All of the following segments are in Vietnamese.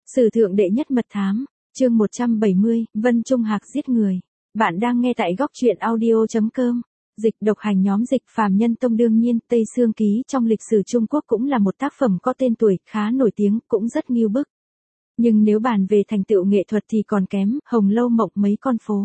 Sử thượng đệ nhất mật thám, chương 170, Vân Trung Hạc giết người. Bạn đang nghe tại góc truyện audio.com. Dịch độc hành nhóm dịch phàm nhân tông đương nhiên Tây Sương Ký trong lịch sử Trung Quốc cũng là một tác phẩm có tên tuổi, khá nổi tiếng, cũng rất nghiêu bức. Nhưng nếu bàn về thành tựu nghệ thuật thì còn kém, Hồng Lâu Mộng mấy con phố.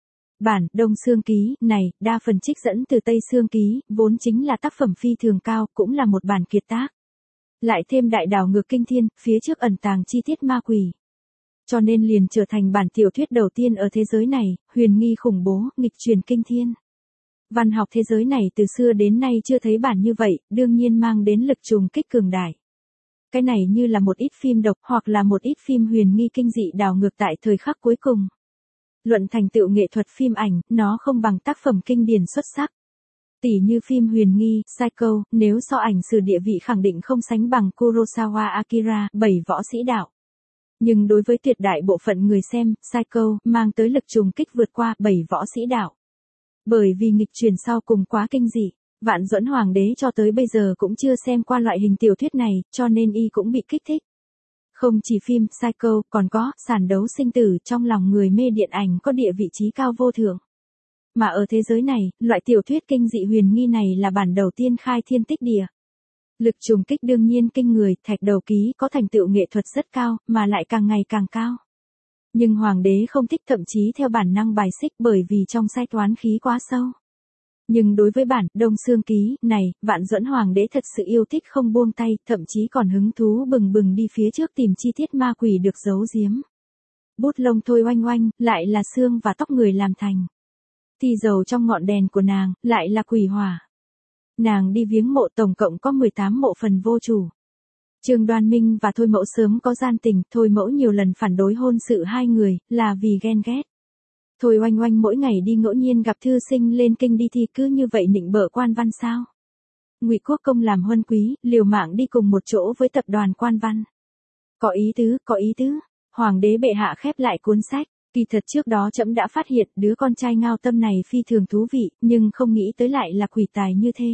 Bản Đông Sương Ký này, đa phần trích dẫn từ Tây Sương Ký, vốn chính là tác phẩm phi thường cao, cũng là một bản kiệt tác. Lại thêm đại đảo ngược kinh thiên, phía trước ẩn tàng chi tiết ma quỷ. Cho nên liền trở thành bản tiểu thuyết đầu tiên ở thế giới này, huyền nghi khủng bố, nghịch truyền kinh thiên. Văn học thế giới này từ xưa đến nay chưa thấy bản như vậy, đương nhiên mang đến lực trùng kích cường đại. Cái này như là một ít phim độc hoặc là một ít phim huyền nghi kinh dị đảo ngược tại thời khắc cuối cùng. Luận thành tựu nghệ thuật phim ảnh, nó không bằng tác phẩm kinh điển xuất sắc. Tỉ như phim huyền nghi, Psycho, nếu so ảnh sử địa vị khẳng định không sánh bằng Kurosawa Akira, 7 võ sĩ đạo. Nhưng đối với tuyệt đại bộ phận người xem, Psycho mang tới lực trùng kích vượt qua 7 võ sĩ đạo. Bởi vì nghịch truyền sau cùng quá kinh dị, Vạn Duẫn Hoàng đế cho tới bây giờ cũng chưa xem qua loại hình tiểu thuyết này, cho nên y cũng bị kích thích. Không chỉ phim Psycho, còn có Sàn đấu sinh tử trong lòng người mê điện ảnh có địa vị trí cao vô thượng. Mà ở thế giới này, loại tiểu thuyết kinh dị huyền nghi này là bản đầu tiên khai thiên tích địa. Lực trùng kích đương nhiên kinh người, Thạch Đầu Ký có thành tựu nghệ thuật rất cao, mà lại càng ngày càng cao. Nhưng hoàng đế không thích, thậm chí theo bản năng bài xích bởi vì trong sai toán khí quá sâu. Nhưng đối với bản Đông Sương Ký này, Vạn Duẫn Hoàng đế thật sự yêu thích không buông tay, thậm chí còn hứng thú bừng bừng đi phía trước tìm chi tiết ma quỷ được giấu giếm. Bút lông thôi oanh oanh, lại là xương và tóc người làm thành. Thì dầu trong ngọn đèn của nàng, lại là quỷ hỏa. Nàng đi viếng mộ tổng cộng có 18 mộ phần vô chủ. Trương Đoan Minh và Thôi Mẫu sớm có gian tình, Thôi Mẫu nhiều lần phản đối hôn sự hai người, là vì ghen ghét. Thôi oanh oanh mỗi ngày đi ngẫu nhiên gặp thư sinh lên kinh đi thì cứ như vậy nịnh bợ quan văn sao. Ngụy Quốc Công làm huân quý, liều mạng đi cùng một chỗ với tập đoàn quan văn. Có ý tứ, có ý tứ. Hoàng đế bệ hạ khép lại cuốn sách. Kỳ thật trước đó trẫm đã phát hiện đứa con trai Ngao Tâm này phi thường thú vị, nhưng không nghĩ tới lại là quỷ tài như thế.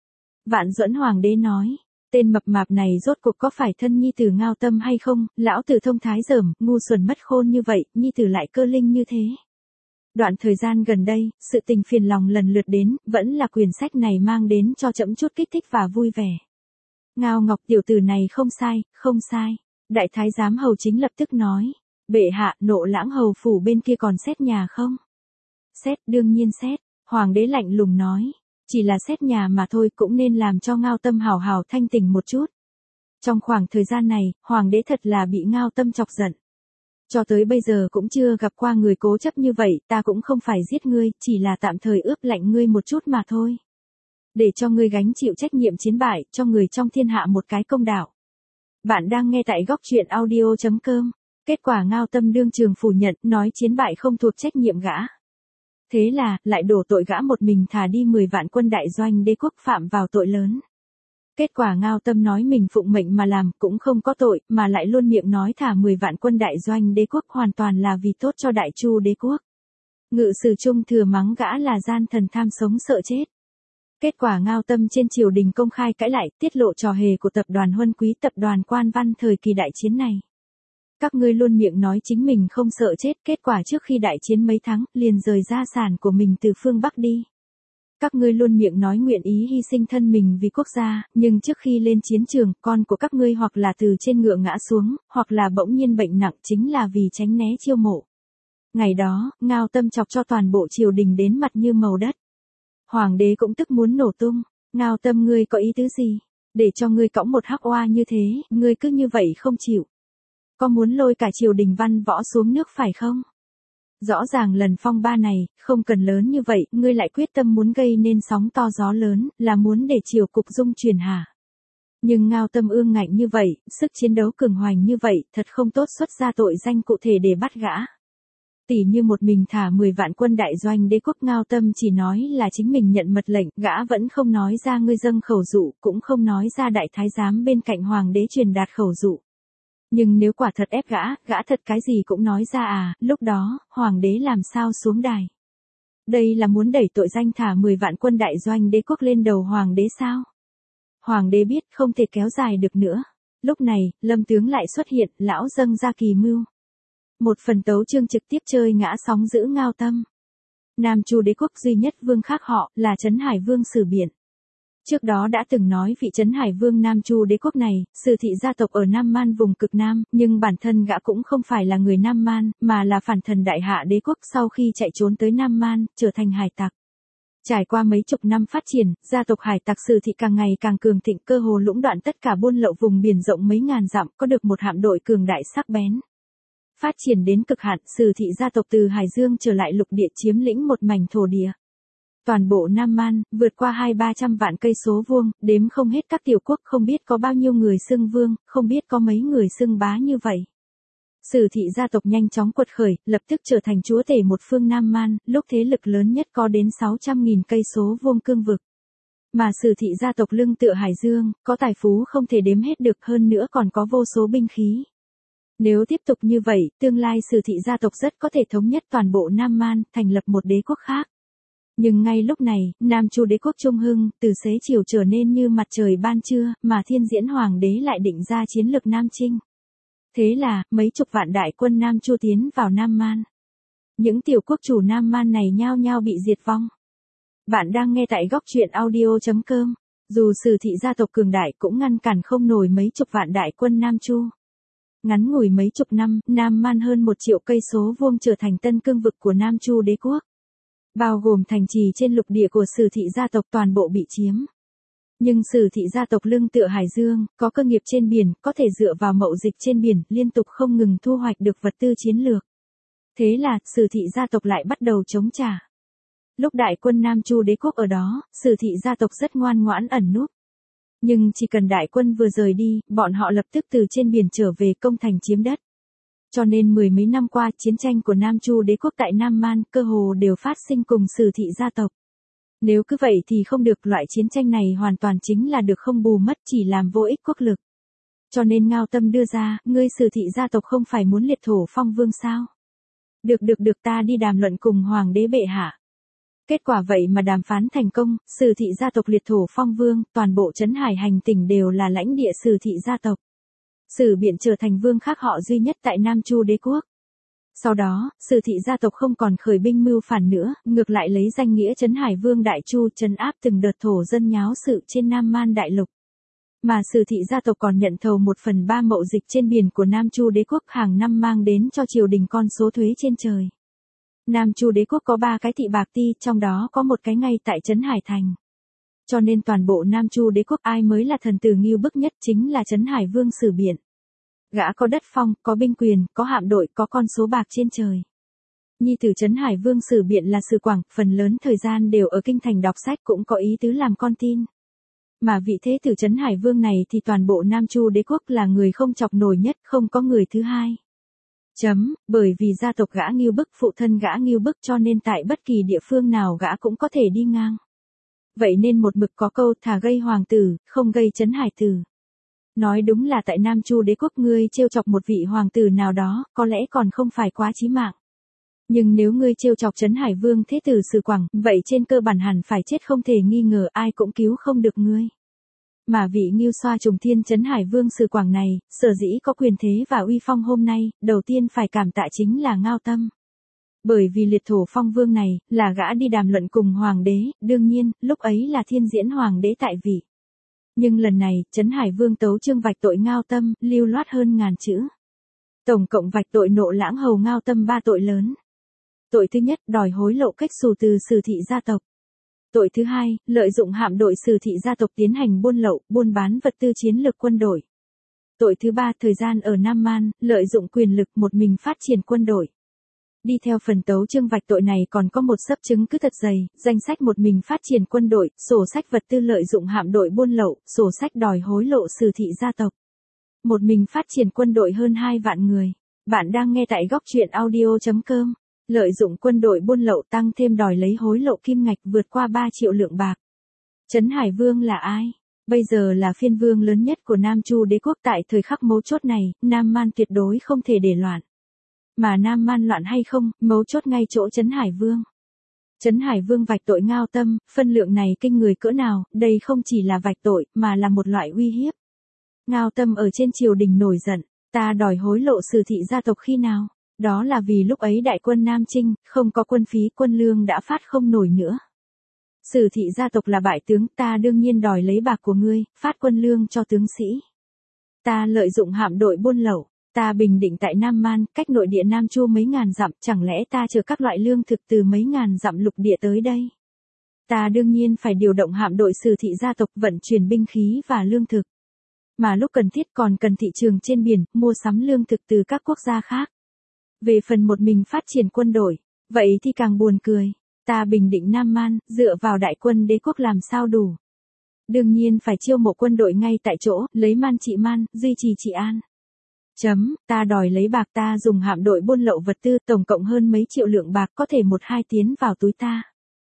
Vạn Duẫn Hoàng đế nói, tên mập mạp này rốt cuộc có phải thân nhi tử Ngao Tâm hay không, lão tử thông thái dởm, ngu xuẩn mất khôn như vậy, nhi tử lại cơ linh như thế. Đoạn thời gian gần đây, sự tình phiền lòng lần lượt đến, vẫn là quyển sách này mang đến cho trẫm chút kích thích và vui vẻ. Ngao Ngọc tiểu tử này không sai, không sai. Đại thái giám hầu chính lập tức nói. Bệ hạ, Nộ Lãng hầu phủ bên kia còn xét nhà không? Xét, đương nhiên xét. Hoàng đế lạnh lùng nói. Chỉ là xét nhà mà thôi, cũng nên làm cho Ngao Tâm hào hào thanh tỉnh một chút. Trong khoảng thời gian này, Hoàng đế thật là bị Ngao Tâm chọc giận. Cho tới bây giờ cũng chưa gặp qua người cố chấp như vậy, ta cũng không phải giết ngươi, chỉ là tạm thời ướp lạnh ngươi một chút mà thôi. Để cho ngươi gánh chịu trách nhiệm chiến bại, cho người trong thiên hạ một cái công đạo. Bạn đang nghe tại góc truyện audio.com. Kết quả Ngao Tâm đương trường phủ nhận, nói chiến bại không thuộc trách nhiệm gã. Thế là, lại đổ tội gã một mình thả đi 10 vạn quân đại doanh đế quốc phạm vào tội lớn. Kết quả Ngao Tâm nói mình phụng mệnh mà làm, cũng không có tội, mà lại luôn miệng nói thả 10 vạn quân đại doanh đế quốc hoàn toàn là vì tốt cho đại chu đế quốc. Ngự sử trung thừa mắng gã là gian thần tham sống sợ chết. Kết quả Ngao Tâm trên triều đình công khai cãi lại, tiết lộ trò hề của tập đoàn huân quý, tập đoàn quan văn thời kỳ đại chiến này. Các ngươi luôn miệng nói chính mình không sợ chết, kết quả trước khi đại chiến mấy tháng, liền rời gia sản của mình từ phương Bắc đi. Các ngươi luôn miệng nói nguyện ý hy sinh thân mình vì quốc gia, nhưng trước khi lên chiến trường, con của các ngươi hoặc là từ trên ngựa ngã xuống, hoặc là bỗng nhiên bệnh nặng, chính là vì tránh né chiêu mộ. Ngày đó, Ngao Tâm chọc cho toàn bộ triều đình đến mặt như màu đất. Hoàng đế cũng tức muốn nổ tung. Ngao Tâm, ngươi có ý tứ gì? Để cho ngươi cõng một hắc oa như thế, ngươi cứ như vậy không chịu. Có muốn lôi cả triều đình văn võ xuống nước phải không? Rõ ràng lần phong ba này, không cần lớn như vậy, ngươi lại quyết tâm muốn gây nên sóng to gió lớn, là muốn để triều cục dung chuyển hả? Nhưng Ngao Tâm ương ngạnh như vậy, sức chiến đấu cường hoành như vậy, thật không tốt xuất ra tội danh cụ thể để bắt gã. Tỉ như một mình thả 10 vạn quân đại doanh đế quốc, Ngao Tâm chỉ nói là chính mình nhận mật lệnh, gã vẫn không nói ra ngươi dâng khẩu dụ, cũng không nói ra đại thái giám bên cạnh hoàng đế truyền đạt khẩu dụ. Nhưng nếu quả thật ép gã thật cái gì cũng nói ra à, lúc đó, hoàng đế làm sao xuống đài? Đây là muốn đẩy tội danh thả 10 vạn quân đại doanh đế quốc lên đầu hoàng đế sao? Hoàng đế biết không thể kéo dài được nữa. Lúc này, Lâm tướng lại xuất hiện, lão dâng ra kỳ mưu. Một phần tấu chương trực tiếp chơi ngã sóng giữ Ngao Tâm. Nam Chu đế quốc duy nhất vương khác họ, là Trấn Hải Vương Sử Biện. Trước đó đã từng nói vị Trấn Hải Vương Nam Chu đế quốc này, Sử thị gia tộc ở Nam Man vùng cực Nam, nhưng bản thân gã cũng không phải là người Nam Man, mà là phản thần Đại Hạ đế quốc sau khi chạy trốn tới Nam Man, trở thành hải tặc. Trải qua mấy chục năm phát triển, gia tộc hải tặc Sử thị càng ngày càng cường thịnh, cơ hồ lũng đoạn tất cả buôn lậu vùng biển rộng mấy ngàn dặm, có được một hạm đội cường đại sắc bén. Phát triển đến cực hạn, Sử thị gia tộc từ Hải Dương trở lại lục địa chiếm lĩnh một mảnh thổ địa. Toàn bộ Nam Man, vượt qua 200-300 vạn cây số vuông, đếm không hết các tiểu quốc, không biết có bao nhiêu người xưng vương, không biết có mấy người xưng bá như vậy. Sử thị gia tộc nhanh chóng quật khởi, lập tức trở thành chúa tể một phương Nam Man, lúc thế lực lớn nhất có đến 600.000 cây số vuông cương vực. Mà Sử thị gia tộc lưng tựa Hải Dương, có tài phú không thể đếm hết được, hơn nữa còn có vô số binh khí. Nếu tiếp tục như vậy, tương lai Sử thị gia tộc rất có thể thống nhất toàn bộ Nam Man, thành lập một đế quốc khác. Nhưng ngay lúc này, Nam Chu đế quốc trung hưng, từ xế chiều trở nên như mặt trời ban trưa, mà Thiên Diễn Hoàng đế lại định ra chiến lược Nam Chinh. Thế là, mấy chục vạn đại quân Nam Chu tiến vào Nam Man. Những tiểu quốc chủ Nam Man này nhao nhao bị diệt vong. Bạn đang nghe tại góc truyện audio.com. Dù Sử thị gia tộc cường đại cũng ngăn cản không nổi mấy chục vạn đại quân Nam Chu. Ngắn ngủi mấy chục năm, Nam Man hơn 1 triệu cây số vuông trở thành tân cương vực của Nam Chu đế quốc. Bao gồm thành trì trên lục địa của Sử thị gia tộc toàn bộ bị chiếm. Nhưng Sử thị gia tộc lưng tựa Hải Dương, có cơ nghiệp trên biển, có thể dựa vào mậu dịch trên biển, liên tục không ngừng thu hoạch được vật tư chiến lược. Thế là, Sử thị gia tộc lại bắt đầu chống trả. Lúc đại quân Nam Chu đế quốc ở đó, Sử thị gia tộc rất ngoan ngoãn ẩn núp. Nhưng chỉ cần đại quân vừa rời đi, bọn họ lập tức từ trên biển trở về công thành chiếm đất. Cho nên mười mấy năm qua, chiến tranh của Nam Chu đế quốc tại Nam Man, cơ hồ đều phát sinh cùng Sử thị gia tộc. Nếu cứ vậy thì không được, loại chiến tranh này hoàn toàn chính là được không bù mất, chỉ làm vô ích quốc lực. Cho nên Ngao Tâm đưa ra, ngươi Sử thị gia tộc không phải muốn liệt thổ phong vương sao? Được ta đi đàm luận cùng Hoàng đế bệ hạ. Kết quả vậy mà đàm phán thành công, Sử thị gia tộc liệt thổ phong vương, toàn bộ Trấn Hải hành tỉnh đều là lãnh địa Sử thị gia tộc. Sử Biện trở thành vương khác họ duy nhất tại Nam Chu đế quốc. Sau đó, Sử thị gia tộc không còn khởi binh mưu phản nữa, ngược lại lấy danh nghĩa Trấn Hải Vương Đại Chu trấn áp từng đợt thổ dân nháo sự trên Nam Man đại lục. Mà Sử thị gia tộc còn nhận thầu 1/3 mậu dịch trên biển của Nam Chu đế quốc, hàng năm mang đến cho triều đình con số thuế trên trời. Nam Chu đế quốc có 3 cái thị bạc ti, trong đó có một cái ngay tại Trấn Hải thành. Cho nên toàn bộ Nam Chu đế quốc ai mới là thần tử nghiêu bức nhất chính là Trấn Hải Vương Sử Biện. Gã có đất phong, có binh quyền, có hạm đội, có con số bạc trên trời. Nhi tử Trấn Hải Vương Sử Biện là Sử Quảng, phần lớn thời gian đều ở kinh thành đọc sách, cũng có ý tứ làm con tin. Mà vị thế tử Trấn Hải Vương này thì toàn bộ Nam Chu đế quốc là người không chọc nổi nhất, không có người thứ hai. Bởi vì gia tộc gã nghiêu bức, phụ thân gã nghiêu bức, cho nên tại bất kỳ địa phương nào gã cũng có thể đi ngang. Vậy nên một mực có câu thà gây hoàng tử, không gây Trấn Hải tử. Nói đúng là tại Nam Chu đế quốc ngươi trêu chọc một vị hoàng tử nào đó, có lẽ còn không phải quá chí mạng. Nhưng nếu ngươi trêu chọc Trấn Hải Vương thế tử Sử Quảng, vậy trên cơ bản hẳn phải chết không thể nghi ngờ, ai cũng cứu không được ngươi. Mà vị nghiêu xoa trùng thiên Trấn Hải Vương Sử Quảng này, sở dĩ có quyền thế và uy phong hôm nay, đầu tiên phải cảm tạ chính là Ngao Tâm. Bởi vì liệt thổ phong vương này, là gã đi đàm luận cùng hoàng đế, đương nhiên, lúc ấy là Thiên Diễn Hoàng đế tại vị. Nhưng lần này, Trấn Hải Vương tấu chương vạch tội Ngao Tâm, lưu loát hơn 1000 chữ. Tổng cộng vạch tội nộ lãng hầu Ngao Tâm 3 tội lớn. Tội thứ nhất, đòi hối lộ cách xù từ Sử thị gia tộc. Tội thứ hai, lợi dụng hạm đội Sử thị gia tộc tiến hành buôn lậu, buôn bán vật tư chiến lược quân đội. Tội thứ ba, thời gian ở Nam Man, lợi dụng quyền lực một mình phát triển quân đội. Đi theo phần tấu chương vạch tội này còn có một xấp chứng cứ thật dày, danh sách một mình phát triển quân đội, sổ sách vật tư lợi dụng hạm đội buôn lậu, sổ sách đòi hối lộ Sử thị gia tộc. Một mình phát triển quân đội hơn 2 vạn người. Bạn đang nghe tại góc truyện audio.com. Lợi dụng quân đội buôn lậu tăng thêm đòi lấy hối lộ kim ngạch vượt qua 3 triệu lượng bạc. Trấn Hải Vương là ai? Bây giờ là phiên vương lớn nhất của Nam Chu đế quốc, tại thời khắc mấu chốt này, Nam Man tuyệt đối không thể để loạn. Mà Nam Man loạn hay không, mấu chốt ngay chỗ Trấn Hải Vương. Trấn Hải Vương vạch tội Ngao Tâm, phân lượng này kinh người cỡ nào, đây không chỉ là vạch tội, mà là một loại uy hiếp. Ngao Tâm ở trên triều đình nổi giận, ta đòi hối lộ Sử thị gia tộc khi nào? Đó là vì lúc ấy đại quân Nam Chinh, không có quân phí, quân lương đã phát không nổi nữa. Sử thị gia tộc là bại tướng, ta đương nhiên đòi lấy bạc của ngươi, phát quân lương cho tướng sĩ. Ta lợi dụng hạm đội buôn lậu, ta bình định tại Nam Man, cách nội địa Nam Chu mấy ngàn dặm, chẳng lẽ ta chở các loại lương thực từ mấy ngàn dặm lục địa tới đây? Ta đương nhiên phải điều động hạm đội Sử thị gia tộc vận chuyển binh khí và lương thực. Mà lúc cần thiết còn cần thị trường trên biển, mua sắm lương thực từ các quốc gia khác. Về phần một mình phát triển quân đội, vậy thì càng buồn cười. Ta bình định Nam Man, dựa vào đại quân đế quốc làm sao đủ. Đương nhiên phải chiêu mộ quân đội ngay tại chỗ, lấy man trị man, duy trì trị an. Ta đòi lấy bạc, ta dùng hạm đội buôn lậu vật tư, tổng cộng hơn mấy triệu lượng bạc, có thể 1-2 tiến vào túi ta.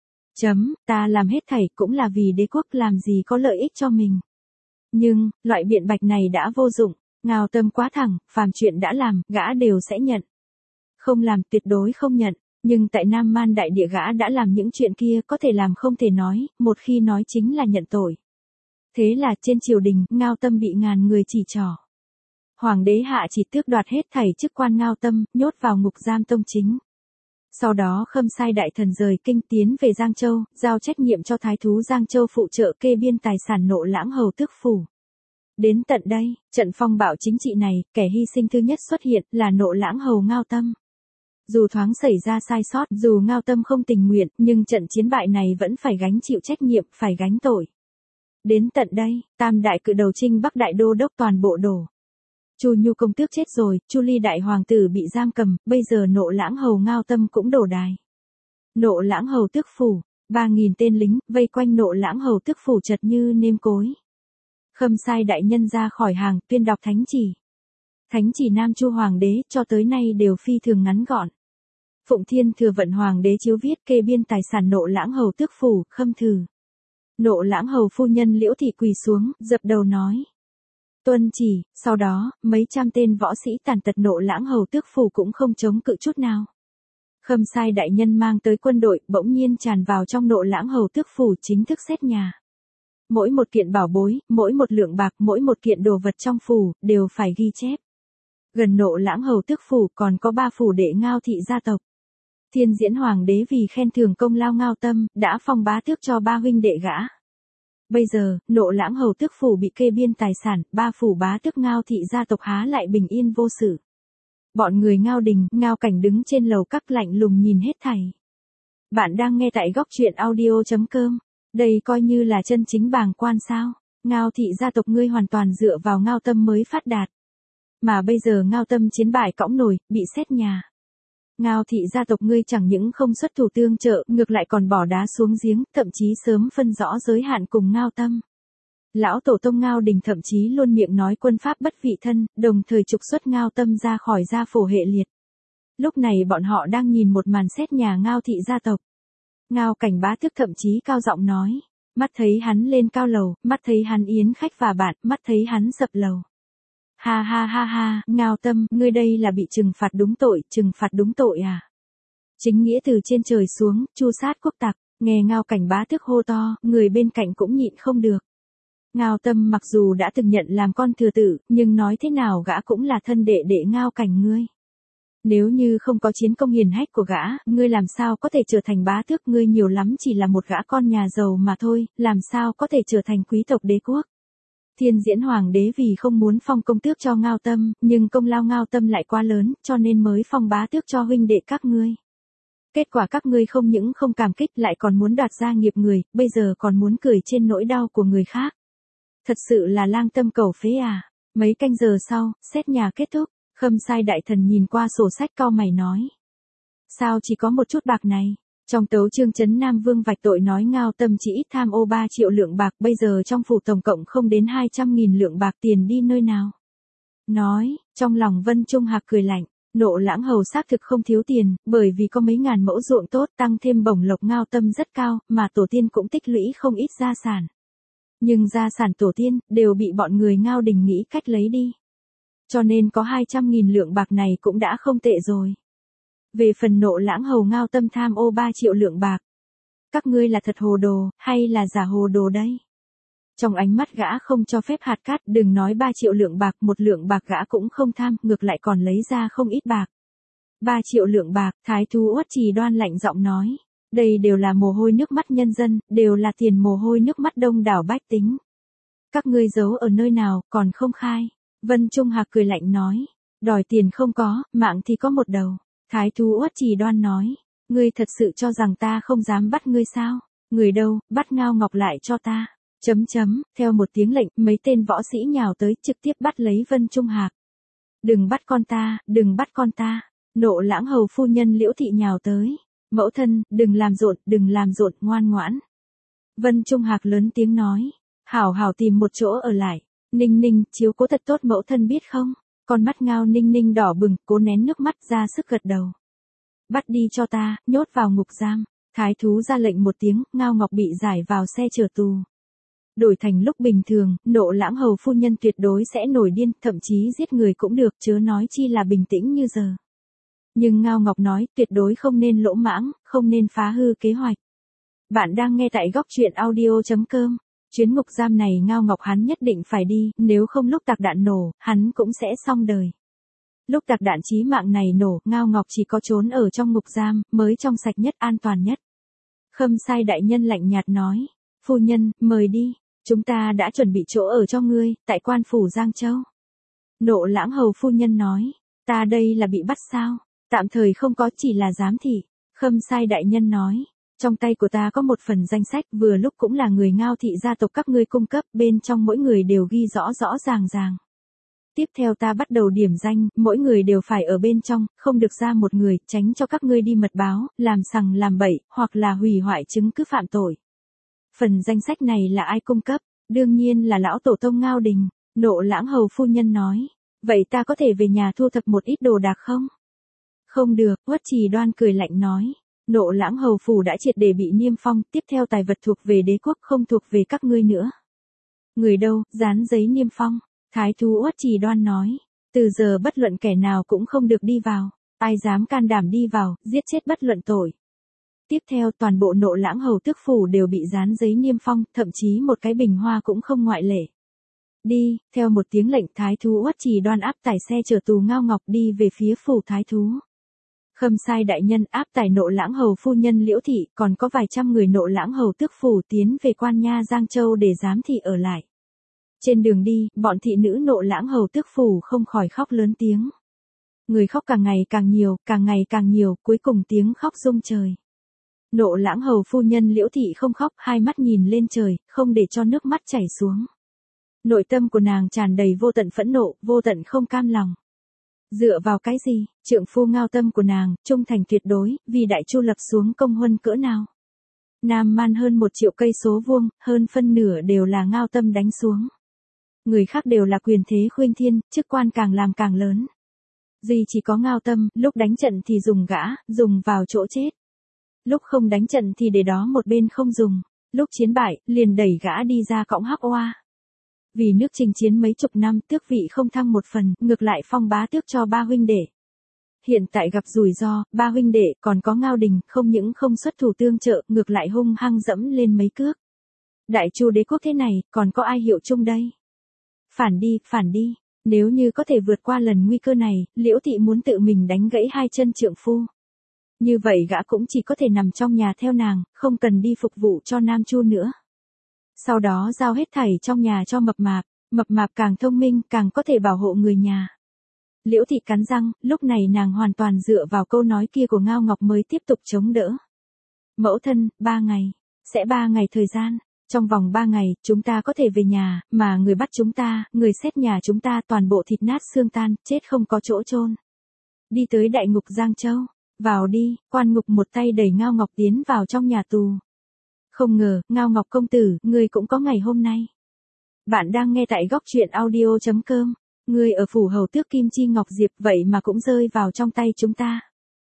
Ta làm hết thảy cũng là vì đế quốc, làm gì có lợi ích cho mình. Nhưng, loại biện bạch này đã vô dụng, Ngao Tâm quá thẳng, phàm chuyện đã làm, gã đều sẽ nhận. Không làm, tuyệt đối không nhận, nhưng tại Nam Man đại địa gã đã làm những chuyện kia, có thể làm không thể nói, một khi nói chính là nhận tội. Thế là trên triều đình, Ngao Tâm bị ngàn người chỉ trỏ. Hoàng đế hạ chỉ tước đoạt hết thảy chức quan Ngao Tâm, nhốt vào ngục giam tông chính. Sau đó Khâm sai đại thần rời kinh tiến về Giang Châu, giao trách nhiệm cho thái thú Giang Châu phụ trợ kê biên tài sản Nộ Lãng hầu tước phủ. Đến tận đây, trận phong bạo chính trị này, kẻ hy sinh thứ nhất xuất hiện là Nộ Lãng hầu Ngao Tâm. Dù thoáng xảy ra sai sót, dù Ngao Tâm không tình nguyện, nhưng trận chiến bại này vẫn phải gánh chịu trách nhiệm, phải gánh tội. Đến tận đây, tam đại cự đầu Trinh Bắc đại đô đốc toàn bộ đổ. Chu Nhu công tước chết rồi, Chu Ly đại hoàng tử bị giam cầm, bây giờ Nộ Lãng hầu Ngao Tâm cũng đổ đài. Nộ Lãng hầu tước phủ, 3.000 tên lính vây quanh Nộ Lãng hầu tước phủ chật như nêm cối. Khâm sai đại nhân ra khỏi hàng, tuyên đọc thánh chỉ. Thánh chỉ Nam Chu hoàng đế cho tới nay đều phi thường ngắn gọn. Phụng Thiên Thừa Vận hoàng đế chiếu viết kê biên tài sản Nộ Lãng hầu tước phủ, khâm thử. Nộ Lãng hầu phu nhân Liễu thị quỳ xuống, dập đầu nói: tuân chỉ. Sau đó, mấy trăm tên võ sĩ tàn tật Nộ Lãng hầu tước phủ cũng không chống cự chút nào. Khâm sai đại nhân mang tới quân đội, bỗng nhiên tràn vào trong Nộ Lãng hầu tước phủ, chính thức xét nhà. Mỗi một kiện bảo bối, mỗi một lượng bạc, mỗi một kiện đồ vật trong phủ, đều phải ghi chép. Gần Nộ Lãng hầu tước phủ còn có 3 phủ đệ Ngao thị gia tộc. Thiên Diễn hoàng đế vì khen thưởng công lao Ngao Tâm, đã phong bá tước cho 3 huynh đệ gã. Bây giờ, Nộ Lãng hầu tước phủ bị kê biên tài sản, 3 phủ bá tước Ngao thị gia tộc há lại bình yên vô sự. Bọn người Ngao Đình, Ngao Cảnh đứng trên lầu các lạnh lùng nhìn hết thảy. Bạn đang nghe tại góc truyện audio.com. Đây coi như là chân chính bàng quan sao? Ngao thị gia tộc ngươi hoàn toàn dựa vào Ngao Tâm mới phát đạt. Mà bây giờ Ngao Tâm chiến bại cõng nổi, bị xét nhà. Ngao thị gia tộc ngươi chẳng những không xuất thủ tương trợ, ngược lại còn bỏ đá xuống giếng, thậm chí sớm phân rõ giới hạn cùng Ngao Tâm. Lão tổ tông Ngao Đình thậm chí luôn miệng nói quân pháp bất vị thân, đồng thời trục xuất Ngao Tâm ra khỏi gia phổ hệ liệt. Lúc này bọn họ đang nhìn một màn xét nhà Ngao thị gia tộc. Ngao Cảnh bá tước thậm chí cao giọng nói, mắt thấy hắn lên cao lầu, mắt thấy hắn yến khách và bạn, mắt thấy hắn sập lầu. Ha ha ha ha, Ngao Tâm, ngươi đây là bị trừng phạt đúng tội à? Chính nghĩa từ trên trời xuống, chu sát quốc tặc, nghe Ngao Cảnh bá tước hô to, người bên cạnh cũng nhịn không được. Ngao Tâm mặc dù đã từng nhận làm con thừa tử, nhưng nói thế nào gã cũng là thân đệ đệ Ngao Cảnh ngươi. Nếu như không có chiến công hiển hách của gã, ngươi làm sao có thể trở thành bá tước, ngươi nhiều lắm chỉ là một gã con nhà giàu mà thôi, làm sao có thể trở thành quý tộc đế quốc. Thiên Diễn hoàng đế vì không muốn phong công tước cho Ngao Tâm, nhưng công lao Ngao Tâm lại quá lớn, cho nên mới phong bá tước cho huynh đệ các ngươi. Kết quả các ngươi không những không cảm kích lại còn muốn đoạt gia nghiệp người, bây giờ còn muốn cười trên nỗi đau của người khác. Thật sự là lang tâm cầu phế à. Mấy canh giờ sau, xét nhà kết thúc, Khâm sai đại thần nhìn qua sổ sách cau mày nói. Sao chỉ có một chút bạc này? Trong tấu chương Trấn Nam Vương vạch tội nói Ngao Tâm chỉ ít tham ô 3 triệu lượng bạc, bây giờ trong phủ tổng cộng không đến 200.000 lượng bạc, tiền đi nơi nào? Nói, trong lòng Vân Trung Hạc cười lạnh, Nộ Lãng hầu xác thực không thiếu tiền, bởi vì có mấy ngàn mẫu ruộng tốt, tăng thêm bổng lộc Ngao Tâm rất cao, mà tổ tiên cũng tích lũy không ít gia sản. Nhưng gia sản tổ tiên, đều bị bọn người Ngao Đình nghĩ cách lấy đi. Cho nên có 200.000 lượng bạc này cũng đã không tệ rồi. Về phần Nộ Lãng hầu Ngao Tâm tham ô 3 triệu lượng bạc. Các ngươi là thật hồ đồ, hay là giả hồ đồ đây? Trong ánh mắt gã không cho phép hạt cát, đừng nói 3 triệu lượng bạc, 1 lượng bạc gã cũng không tham, ngược lại còn lấy ra không ít bạc. 3 triệu lượng bạc, Thái thú Uất Trì Đoan lạnh giọng nói. Đây đều là mồ hôi nước mắt nhân dân, đều là tiền mồ hôi nước mắt đông đảo bách tính. Các ngươi giấu ở nơi nào, còn không khai. Vân Trung Hạc cười lạnh nói. Đòi tiền không có, mạng thì có một đầu. Thái thú Uất Trì Đoan nói. Ngươi thật sự cho rằng ta không dám bắt ngươi sao? Người đâu, bắt Ngao Ngọc lại cho ta. Theo một tiếng lệnh, mấy tên võ sĩ nhào tới trực tiếp bắt lấy Vân Trung Hạc. Đừng bắt con ta, đừng bắt con ta. Nộ Lãng hầu phu nhân Liễu Thị nhào tới. Mẫu thân, đừng làm rộn, ngoan ngoãn. Vân Trung Hạc lớn tiếng nói. Hảo hảo tìm một chỗ ở lại. Ninh Ninh, chiếu cố thật tốt mẫu thân biết không? Con mắt Ngao Ninh Ninh đỏ bừng, cố nén nước mắt ra sức gật đầu. Bắt đi cho ta, nhốt vào ngục giam. Thái thú ra lệnh một tiếng, Ngao Ngọc bị giải vào xe chở tù. Đổi thành lúc bình thường, Nộ Lãng hầu phu nhân tuyệt đối sẽ nổi điên, thậm chí giết người cũng được, chớ nói chi là bình tĩnh như giờ. Nhưng Ngao Ngọc nói, tuyệt đối không nên lỗ mãng, không nên phá hư kế hoạch. Bạn đang nghe tại góc truyện audio.com. Chuyến ngục giam này Ngao Ngọc hắn nhất định phải đi, nếu không lúc tạc đạn nổ, hắn cũng sẽ xong đời. Lúc tạc đạn chí mạng này nổ, Ngao Ngọc chỉ có trốn ở trong ngục giam, mới trong sạch nhất, an toàn nhất. Khâm Sai đại nhân lạnh nhạt nói. Phu nhân, mời đi. Chúng ta đã chuẩn bị chỗ ở cho ngươi, tại quan phủ Giang Châu. Nộ Lãng hầu phu nhân nói. Ta đây là bị bắt sao? Tạm thời không có, chỉ là giám thị. Khâm Sai đại nhân nói. Trong tay của ta có một phần danh sách, vừa lúc cũng là người Ngao thị gia tộc các ngươi cung cấp, bên trong mỗi người đều ghi rõ rõ ràng. Tiếp theo ta bắt đầu điểm danh, mỗi người đều phải ở bên trong, không được ra một người, tránh cho các ngươi đi mật báo, làm sằng làm bậy, hoặc là hủy hoại chứng cứ phạm tội. Phần danh sách này là ai cung cấp? Đương nhiên là lão tổ tông Ngao Đình. Nộ Lãng hầu phu nhân nói. Vậy ta có thể về nhà thu thập một ít đồ đạc không? Không được, Uất Trì Đoan cười lạnh nói. Nộ Lãng hầu phủ đã triệt để bị niêm phong, tiếp theo tài vật thuộc về đế quốc, không thuộc về các ngươi nữa. Người đâu, dán giấy niêm phong. Thái thú Uất Trì Đoan nói. Từ giờ bất luận kẻ nào cũng không được đi vào. Ai dám can đảm đi vào, giết chết bất luận tội. Tiếp theo toàn bộ Nộ Lãng hầu tước phủ đều bị dán giấy niêm phong, thậm chí một cái bình hoa cũng không ngoại lệ. Đi, theo một tiếng lệnh Thái thú Uất Trì Đoan áp tải xe chở tù Ngao Ngọc đi về phía phủ Thái thú. Khâm Sai đại nhân áp tải Nộ Lãng hầu phu nhân Liễu Thị, còn có vài trăm người Nộ Lãng hầu tước phủ tiến về quan nha Giang Châu để giám thị ở lại. Trên đường đi, bọn thị nữ Nộ Lãng hầu tước phủ không khỏi khóc lớn tiếng. Người khóc càng ngày càng nhiều, cuối cùng tiếng khóc rung trời. Nộ Lãng hầu phu nhân Liễu Thị không khóc, hai mắt nhìn lên trời, không để cho nước mắt chảy xuống. Nội tâm của nàng tràn đầy vô tận phẫn nộ, vô tận không cam lòng. Dựa vào cái gì, trượng phu Ngao Tâm của nàng, trung thành tuyệt đối, vì Đại Chu lập xuống công huân cỡ nào. Nam Man hơn 1 triệu cây số vuông, hơn phân nửa đều là Ngao Tâm đánh xuống. Người khác đều là quyền thế khuynh thiên, chức quan càng làm càng lớn. Duy chỉ có Ngao Tâm, lúc đánh trận thì dùng gã, dùng vào chỗ chết. Lúc không đánh trận thì để đó một bên không dùng. Lúc chiến bại, liền đẩy gã đi ra cõng hắc oa. Vì nước chinh chiến mấy chục năm, tước vị không thăng một phần, ngược lại phong bá tước cho 3 huynh đệ. Hiện tại gặp rủi ro, 3 huynh đệ, còn có Ngao Đình, không những không xuất thủ tương trợ, ngược lại hung hăng dẫm lên mấy cước. Đại Chu đế quốc thế này, còn có ai hiệu chung đây? Phản đi, nếu như có thể vượt qua lần nguy cơ này, Liễu Thị muốn tự mình đánh gãy 2 chân trượng phu. Như vậy gã cũng chỉ có thể nằm trong nhà theo nàng, không cần đi phục vụ cho Nam Chu nữa. Sau đó giao hết thảy trong nhà cho Mập Mạp càng thông minh, càng có thể bảo hộ người nhà. Liễu Thị cắn răng, lúc này nàng hoàn toàn dựa vào câu nói kia của Ngao Ngọc mới tiếp tục chống đỡ. Mẫu thân, 3 ngày. Sẽ 3 ngày thời gian. Trong vòng 3 ngày, chúng ta có thể về nhà, mà người bắt chúng ta, người xét nhà chúng ta toàn bộ thịt nát xương tan, chết không có chỗ chôn. Đi tới đại ngục Giang Châu. Vào đi, quan ngục một tay đẩy Ngao Ngọc tiến vào trong nhà tù. Không ngờ, Ngao Ngọc công tử, ngươi cũng có ngày hôm nay. Bạn đang nghe tại góc truyện audio.com. Ngươi ở phủ hầu tước Kim Chi Ngọc Diệp vậy mà cũng rơi vào trong tay chúng ta.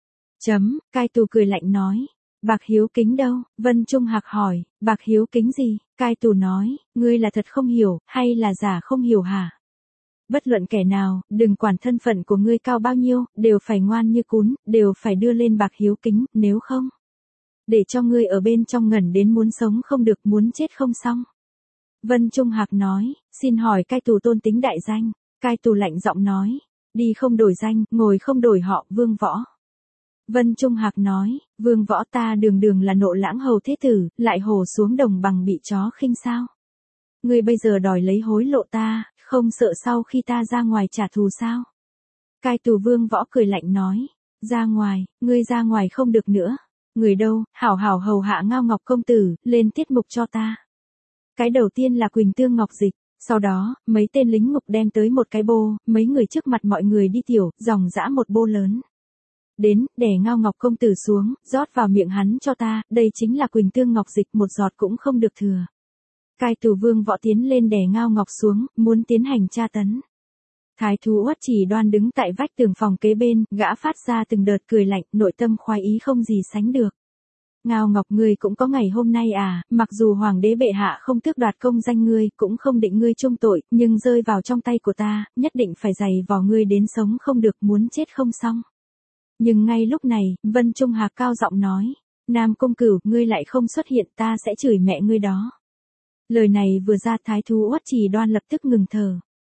Cai tù cười lạnh nói. Bạc hiếu kính đâu? Vân Trung Hạc hỏi. Bạc hiếu kính gì? Cai tù nói. Ngươi là thật không hiểu, hay là giả không hiểu hả? Bất luận kẻ nào, đừng quản thân phận của ngươi cao bao nhiêu, đều phải ngoan như cún, đều phải đưa lên bạc hiếu kính, nếu không. Để cho ngươi ở bên trong ngẩn đến muốn sống không được, muốn chết không xong. Vân Trung Hạc nói, xin hỏi cai tù tôn tính đại danh. Cai tù lạnh giọng nói, đi không đổi danh, ngồi không đổi họ, Vương Võ. Vân Trung Hạc nói, Vương Võ ta đường đường là Nộ Lãng hầu thế tử, lại hổ xuống đồng bằng bị chó khinh sao. Ngươi bây giờ đòi lấy hối lộ ta, không sợ sau khi ta ra ngoài trả thù sao? Cai tù Vương Võ cười lạnh nói, ra ngoài, ngươi ra ngoài không được nữa. Người đâu, hảo hảo hầu hạ Ngao Ngọc công tử, lên tiết mục cho ta. Cái đầu tiên là Quỳnh Tương Ngọc Dịch, sau đó, mấy tên lính ngục đem tới một cái bô, mấy người trước mặt mọi người đi tiểu, dòng dã một bô lớn. Đến, đè Ngao Ngọc công tử xuống, rót vào miệng hắn cho ta, đây chính là Quỳnh Tương Ngọc Dịch, một giọt cũng không được thừa. Cai tù Vương Võ tiến lên đè Ngao Ngọc xuống, muốn tiến hành tra tấn. Thái thú Uất Chỉ Đoan đứng tại vách tường phòng kế bên, gã phát ra từng đợt cười lạnh, nội tâm khoái ý không gì sánh được. Ngao Ngọc ngươi cũng có ngày hôm nay à, mặc dù hoàng đế bệ hạ không tước đoạt công danh ngươi, cũng không định ngươi chung tội, nhưng rơi vào trong tay của ta, nhất định phải giày vò ngươi đến sống không được, muốn chết không xong. Nhưng ngay lúc này, Vân Trung Hạc cao giọng nói, Nam Công Cửu, ngươi lại không xuất hiện ta sẽ chửi mẹ ngươi đó. Lời này vừa ra Thái thú Uất Chỉ Đoan lập tức ngừng thở.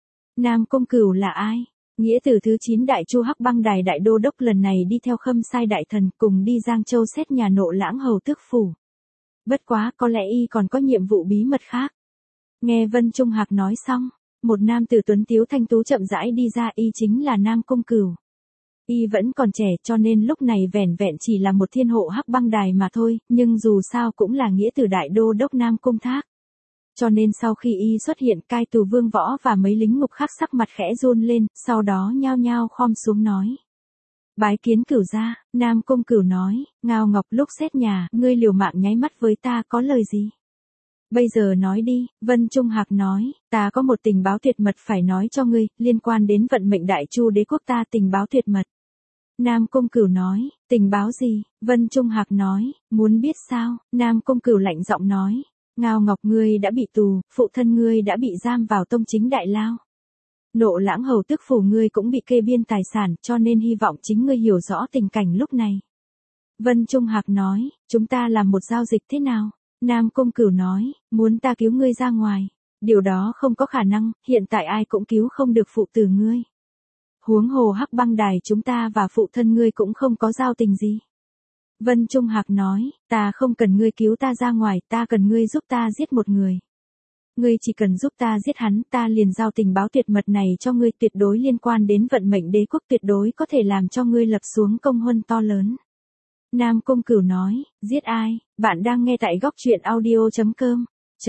Nam Công Cửu là ai? Nghĩa tử thứ 9 Đại Chu Hắc Băng Đài đại đô đốc lần này đi theo Khâm Sai đại thần cùng đi Giang Châu xét nhà Nộ Lãng hầu tước phủ. Bất quá có lẽ y còn có nhiệm vụ bí mật khác. Nghe Vân Trung Hạc nói xong, một nam tử tuấn tiếu thanh tú chậm rãi đi ra, y chính là Nam Công Cửu. Y vẫn còn trẻ cho nên lúc này vẻn vẹn chỉ là một thiên hộ Hắc Băng Đài mà thôi, nhưng dù sao cũng là nghĩa tử đại đô đốc Nam Cung Thác. Cho nên sau khi y xuất hiện, cai tù Vương Võ và mấy lính ngục khác sắc mặt khẽ run lên, sau đó nhao nhao khom xuống nói. Bái kiến Cửu gia. Nam Công Cửu nói, Ngao Ngọc lúc xét nhà, ngươi liều mạng nháy mắt với ta có lời gì? Bây giờ nói đi. Vân Trung Hạc nói, ta có một tình báo tuyệt mật phải nói cho ngươi, liên quan đến vận mệnh Đại Chu đế quốc ta, tình báo tuyệt mật. Nam Công Cửu nói, tình báo gì? Vân Trung Hạc nói, muốn biết sao? Nam Công Cửu lạnh giọng nói, Ngao Ngọc ngươi đã bị tù, phụ thân ngươi đã bị giam vào tông chính đại lao. Nộ Lãng hầu tước phủ ngươi cũng bị kê biên tài sản, cho nên hy vọng chính ngươi hiểu rõ tình cảnh lúc này. Vân Trung Hạc nói, chúng ta làm một giao dịch thế nào? Nam Công Cửu nói, muốn ta cứu ngươi ra ngoài. Điều đó không có khả năng, hiện tại ai cũng cứu không được phụ tử ngươi. Huống hồ Hắc Băng Đài chúng ta và phụ thân ngươi cũng không có giao tình gì. Vân Trung Hạc nói, ta không cần ngươi cứu ta ra ngoài, ta cần ngươi giúp ta giết một người. Ngươi chỉ cần giúp ta giết hắn, ta liền giao tình báo tuyệt mật này cho ngươi, tuyệt đối liên quan đến vận mệnh đế quốc, tuyệt đối có thể làm cho ngươi lập xuống công huân to lớn. Nam Công Cửu nói, giết ai? Bạn đang nghe tại góc truyện audio.com.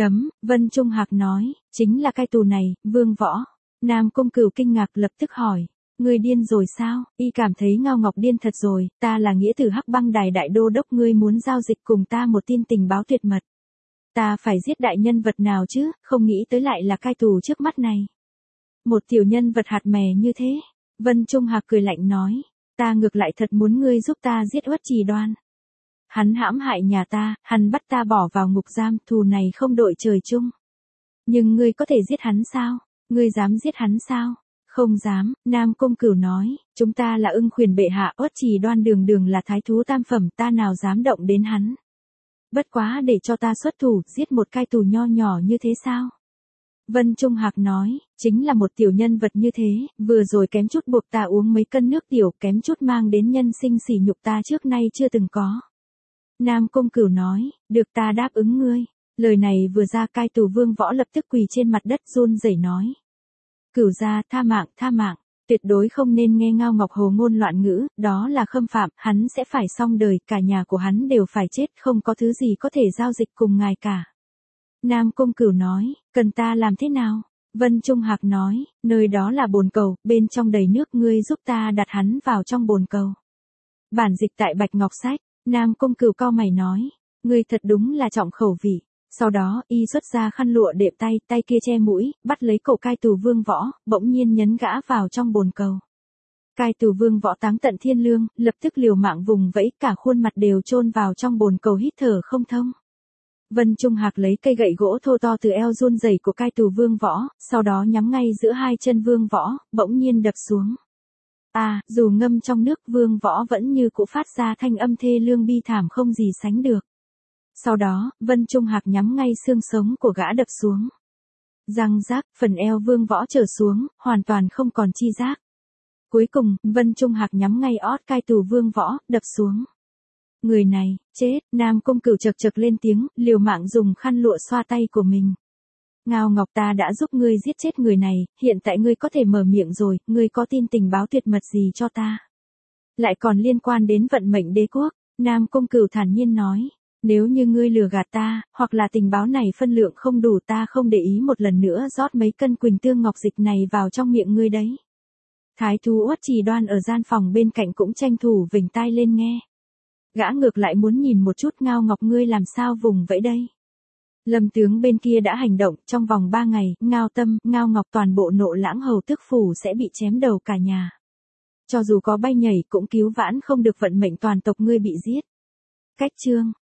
Vân Trung Hạc nói, chính là cai tù này, Vương Võ. Nam Công Cửu kinh ngạc lập tức hỏi, ngươi điên rồi sao? Y cảm thấy Ngao Ngọc điên thật rồi, ta là nghĩa tử Hắc Băng Đài đại đô đốc, ngươi muốn giao dịch cùng ta một tin tình báo tuyệt mật. Ta phải giết đại nhân vật nào chứ, không nghĩ tới lại là cai tù trước mắt này. Một tiểu nhân vật hạt mè như thế. Vân Trung Hạc cười lạnh nói, ta ngược lại thật muốn ngươi giúp ta giết Uất Chỉ Đoan. Hắn hãm hại nhà ta, hắn bắt ta bỏ vào ngục giam, thù này không đội trời chung. Nhưng ngươi có thể giết hắn sao? Ngươi dám giết hắn sao? Không dám. Nam Công Cửu nói, chúng ta là ưng khuyển bệ hạ, Uất Chỉ Đoan đường đường là thái thú tam phẩm, ta nào dám động đến hắn. Bất quá để cho ta xuất thủ, giết một cai tù nho nhỏ như thế sao? Vân Trung Hạc nói, chính là một tiểu nhân vật như thế, vừa rồi kém chút buộc ta uống mấy cân nước tiểu, kém chút mang đến nhân sinh sỉ nhục ta trước nay chưa từng có. Nam Công Cửu nói, được ta đáp ứng ngươi. Lời này vừa ra, cai tù Vương Võ lập tức quỳ trên mặt đất run rẩy nói. Cửu gia, tha mạng, tuyệt đối không nên nghe Ngao Ngọc hồ ngôn loạn ngữ, đó là khâm phạm, hắn sẽ phải xong đời, cả nhà của hắn đều phải chết, không có thứ gì có thể giao dịch cùng ngài cả. Nam Công Cửu nói, cần ta làm thế nào? Vân Trung Hạc nói, nơi đó là bồn cầu, bên trong đầy nước, ngươi giúp ta đặt hắn vào trong bồn cầu. Bản dịch tại Bạch Ngọc Sách. Nam Công Cửu cau mày nói, ngươi thật đúng là trọng khẩu vị. Sau đó, y xuất ra khăn lụa đệm tay, tay kia che mũi, bắt lấy cổ cai tù Vương Võ, bỗng nhiên nhấn gã vào trong bồn cầu. Cai tù Vương Võ táng tận thiên lương, lập tức liều mạng vùng vẫy, cả khuôn mặt đều chôn vào trong bồn cầu hít thở không thông. Vân Trung Hạc lấy cây gậy gỗ thô to từ eo run rẩy của cai tù Vương Võ, sau đó nhắm ngay giữa hai chân Vương Võ, bỗng nhiên đập xuống. Dù ngâm trong nước, Vương Võ vẫn như cũ phát ra thanh âm thê lương bi thảm không gì sánh được. Sau đó, Vân Trung Hạc nhắm ngay xương sống của gã đập xuống. Răng rác, phần eo Vương Võ trở xuống, hoàn toàn không còn chi giác. Cuối cùng, Vân Trung Hạc nhắm ngay ót cai tù Vương Võ, đập xuống. Người này, chết, Nam Cung Cửu chật chật lên tiếng, liều mạng dùng khăn lụa xoa tay của mình. Ngao Ngọc ta đã giúp ngươi giết chết người này, hiện tại ngươi có thể mở miệng rồi, ngươi có tin tình báo tuyệt mật gì cho ta? Lại còn liên quan đến vận mệnh đế quốc, Nam Cung Cửu thản nhiên nói. Nếu như ngươi lừa gạt ta, hoặc là tình báo này phân lượng không đủ ta không để ý một lần nữa rót mấy cân Quỳnh Tương Ngọc Dịch này vào trong miệng ngươi đấy. Thái thú Uất Trì Đoan ở gian phòng bên cạnh cũng tranh thủ vểnh tai lên nghe. Gã ngược lại muốn nhìn một chút Ngao Ngọc ngươi làm sao vùng vẫy đây. Lâm tướng bên kia đã hành động, trong vòng 3 ngày, Ngao Tâm, Ngao Ngọc toàn bộ Nộ Lãng hầu tước phủ sẽ bị chém đầu cả nhà. Cho dù có bay nhảy cũng cứu vãn không được vận mệnh toàn tộc ngươi bị giết. Cách chương